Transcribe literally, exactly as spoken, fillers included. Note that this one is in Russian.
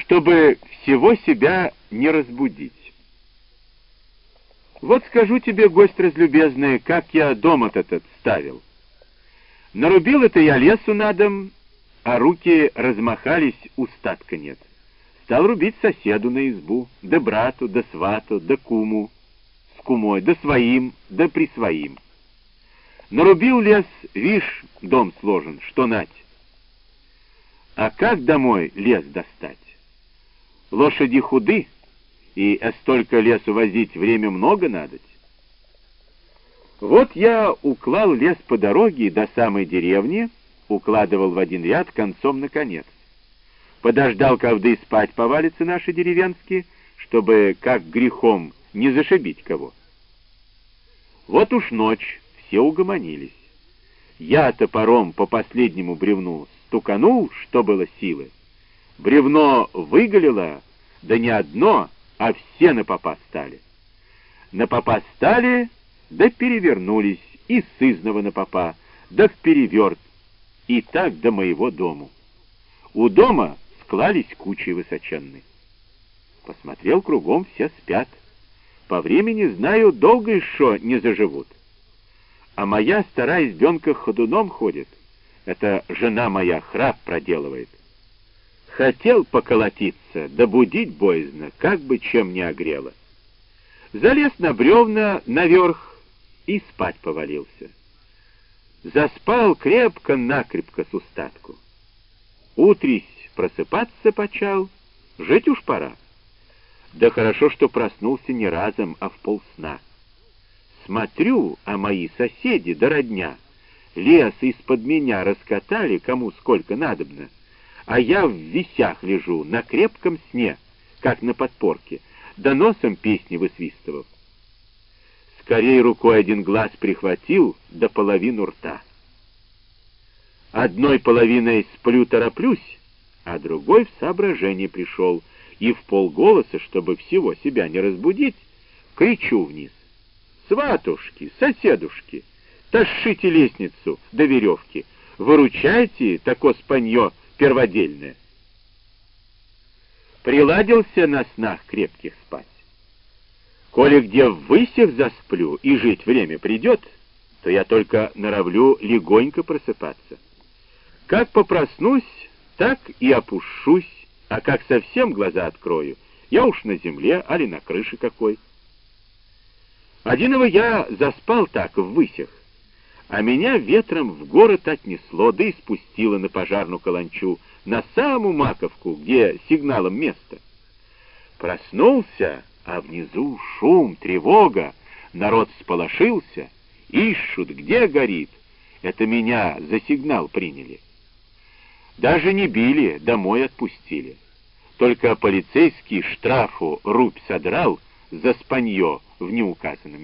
чтобы всего себя не разбудить. Вот скажу тебе, гость разлюбезный, как я дом этот ставил. Нарубил это я лесу на дом, а руки размахались, устатка нет. Стал рубить соседу на избу, да брату, да свату, да куму, с кумой, да своим, да при своим. Нарубил лес, вишь, дом сложен, что нать. А как домой лес достать? Лошади худы, и столько лесу возить время много надоть. Вот я уклал лес по дороге до самой деревни, укладывал в один ряд концом на конец. Подождал, когда и спать повалятся наши деревенские, чтобы как грехом не зашибить кого. Вот уж ночь, все угомонились. Я топором по последнему бревну стуканул, что было силы. Бревно выголило, да не одно, а все на попа стали. На попа стали, да перевернулись, и сызного на попа, да впереверт, и так до моего дому. У дома склались кучи высоченные. Посмотрел кругом, все спят. По времени, знаю, долго еще не заживут. А моя старая избенка ходуном ходит. Это жена моя храп проделывает. Хотел поколотиться, да будить боязно, как бы чем не огрело. Залез на бревна наверх и спать повалился. Заспал крепко-накрепко с устатку. Утрись просыпаться почал, жить уж пора. Да хорошо, что проснулся не разом, а в полсна. Смотрю, а мои соседи да родня лес из-под меня раскатали, кому сколько надобно, а я в висях лежу на крепком сне, как на подпорке, да носом песни высвистывал. Скорей рукой один глаз прихватил, да половину рта. Одной половиной сплю-тороплюсь, а другой в соображение пришел, и в полголоса, чтобы всего себя не разбудить, кричу вниз: «Сватушки, соседушки, тащите лестницу до веревки, выручайте тако спанье перводельное». Приладился на снах крепких спать. Коли где в высях засплю и жить время придет, то я только норовлю легонько просыпаться. Как попроснусь, так и опущусь, а как совсем глаза открою, я уж на земле, али на крыше какой. Одиного я заспал так в высях, а меня ветром в город отнесло, да и спустило на пожарную каланчу, на самую маковку, где сигналом место. Проснулся, а внизу шум, тревога, народ всполошился, ищут, где горит. Это меня за сигнал приняли. Даже не били, домой отпустили. Только полицейский штрафу рубь содрал за спанье в неуказанном